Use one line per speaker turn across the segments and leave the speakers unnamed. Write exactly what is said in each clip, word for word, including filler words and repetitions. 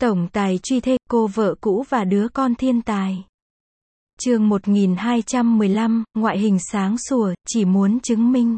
Tổng tài truy thê, cô vợ cũ và đứa con thiên tài. Chương một nghìn hai trăm mười lăm, ngoại hình sáng sủa, chỉ muốn chứng minh.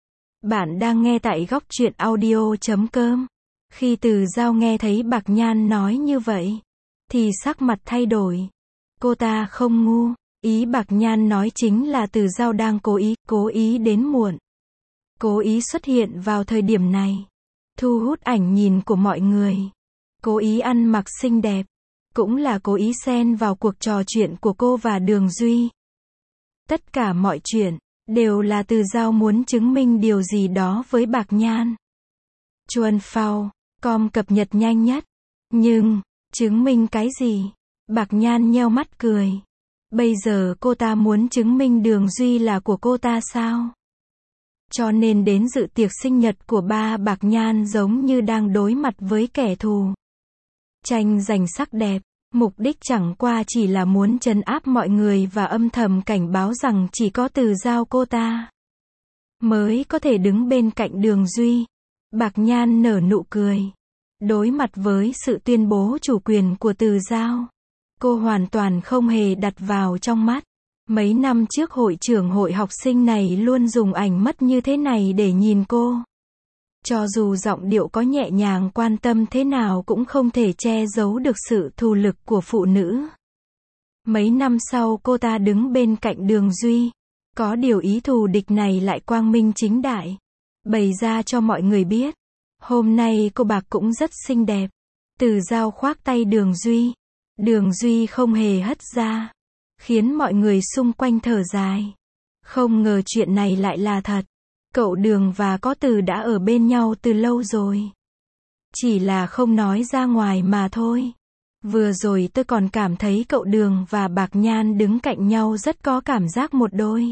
Bạn đang nghe tại góc truyện audio chấm com. Khi Từ Dao nghe thấy Bạc Nhan nói như vậy, thì sắc mặt thay đổi. Cô ta không ngu, ý Bạc Nhan nói chính là Từ Dao đang cố ý, cố ý đến muộn. Cố ý xuất hiện vào thời điểm này, thu hút ảnh nhìn của mọi người. Cố ý ăn mặc xinh đẹp, cũng là cố ý xen vào cuộc trò chuyện của cô và Đường Duy. Tất cả mọi chuyện, đều là Từ Dao muốn chứng minh điều gì đó với Bạc Nhan. Chuan Phao com cập nhật nhanh nhất. Nhưng, chứng minh cái gì? Bạc Nhan nheo mắt cười. Bây giờ cô ta muốn chứng minh Đường Duy là của cô ta sao? Cho nên đến dự tiệc sinh nhật của ba Bạc Nhan giống như đang đối mặt với kẻ thù. Tranh giành sắc đẹp, mục đích chẳng qua chỉ là muốn trấn áp mọi người và âm thầm cảnh báo rằng chỉ có Từ Dao cô ta mới có thể đứng bên cạnh Đường Duy. Bạc Nhan nở nụ cười. Đối mặt với sự tuyên bố chủ quyền của Từ Dao, cô hoàn toàn không hề đặt vào trong mắt. Mấy năm trước hội trưởng hội học sinh này luôn dùng ảnh mắt như thế này để nhìn cô. Cho dù giọng điệu có nhẹ nhàng quan tâm thế nào cũng không thể che giấu được sự thù lực của phụ nữ. Mấy năm sau cô ta đứng bên cạnh Đường Duy. Có điều ý thù địch này lại quang minh chính đại, bày ra cho mọi người biết. Hôm nay cô Bạc cũng rất xinh đẹp. Từ Dao khoác tay Đường Duy. Đường Duy không hề hất ra, khiến mọi người xung quanh thở dài. Không ngờ chuyện này lại là thật. Cậu Đường và có Từ đã ở bên nhau từ lâu rồi. Chỉ là không nói ra ngoài mà thôi. Vừa rồi tôi còn cảm thấy cậu Đường và Bạc Nhan đứng cạnh nhau rất có cảm giác một đôi.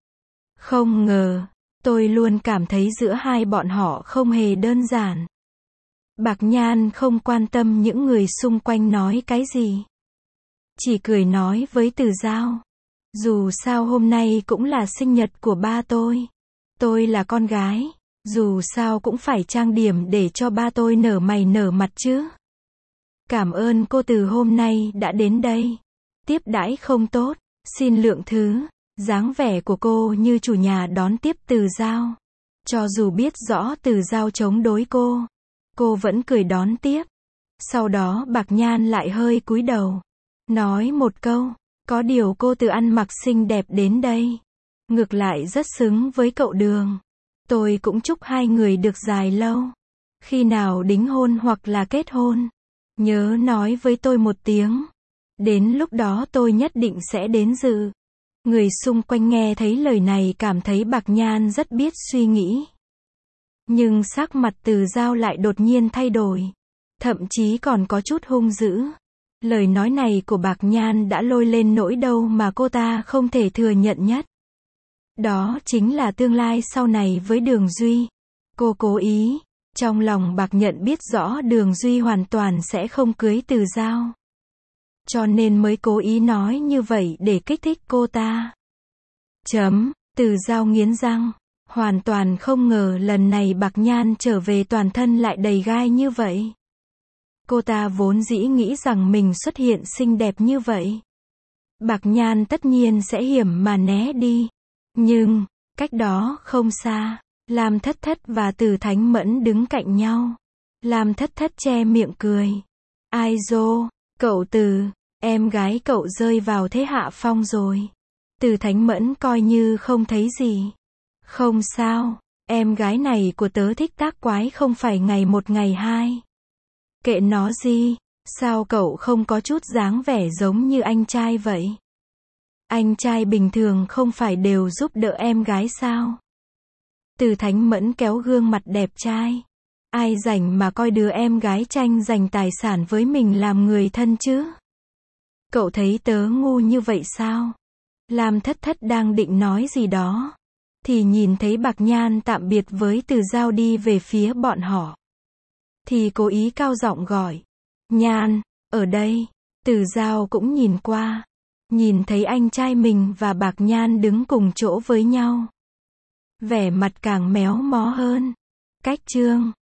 Không ngờ, tôi luôn cảm thấy giữa hai bọn họ không hề đơn giản. Bạc Nhan không quan tâm những người xung quanh nói cái gì. Chỉ cười nói với Từ Dao. Dù sao hôm nay cũng là sinh nhật của ba tôi. Tôi là con gái, dù sao cũng phải trang điểm để cho ba tôi nở mày nở mặt chứ. Cảm ơn cô Từ hôm nay đã đến đây. Tiếp đãi không tốt, xin lượng thứ. Dáng vẻ của cô như chủ nhà đón tiếp Từ Dao. Cho dù biết rõ Từ Dao chống đối cô, cô vẫn cười đón tiếp. Sau đó Bạc Nhan lại hơi cúi đầu, nói một câu. Có điều cô Từ ăn mặc xinh đẹp đến đây, ngược lại rất xứng với cậu Đường. Tôi cũng chúc hai người được dài lâu. Khi nào đính hôn hoặc là kết hôn, nhớ nói với tôi một tiếng. Đến lúc đó tôi nhất định sẽ đến dự. Người xung quanh nghe thấy lời này cảm thấy Bạc Nhan rất biết suy nghĩ. Nhưng sắc mặt Từ Dao lại đột nhiên thay đổi. Thậm chí còn có chút hung dữ. Lời nói này của Bạc Nhan đã lôi lên nỗi đau mà cô ta không thể thừa nhận nhất. Đó chính là tương lai sau này với Đường Duy. Cô cố ý. Trong lòng Bạc Nhận biết rõ Đường Duy hoàn toàn sẽ không cưới Từ Dao. Cho nên mới cố ý nói như vậy để kích thích cô ta. Chấm, Từ Dao nghiến răng. Hoàn toàn không ngờ lần này Bạc Nhan trở về toàn thân lại đầy gai như vậy. Cô ta vốn dĩ nghĩ rằng mình xuất hiện xinh đẹp như vậy, Bạc Nhan tất nhiên sẽ hiểm mà né đi. Nhưng, cách đó không xa, Lam Thất Thất và Từ Thánh Mẫn đứng cạnh nhau. Lam Thất Thất che miệng cười. Ai dô, cậu Từ, em gái cậu rơi vào thế hạ phong rồi. Từ Thánh Mẫn coi như không thấy gì. Không sao, em gái này của tớ thích tác quái không phải ngày một ngày hai. Kệ nó gì, sao cậu không có chút dáng vẻ giống như anh trai vậy? Anh trai bình thường không phải đều giúp đỡ em gái sao? Từ Thánh Mẫn kéo gương mặt đẹp trai. Ai rảnh mà coi đứa em gái tranh giành tài sản với mình làm người thân chứ? Cậu thấy tớ ngu như vậy sao? Lam Thất Thất đang định nói gì đó, thì nhìn thấy Bạc Nhan tạm biệt với Từ Dao đi về phía bọn họ. Thì cố ý cao giọng gọi. Nhan, ở đây. Từ Dao cũng nhìn qua. Nhìn thấy anh trai mình và Bạc Nhan đứng cùng chỗ với nhau. Vẻ mặt càng méo mó hơn. Cách chương.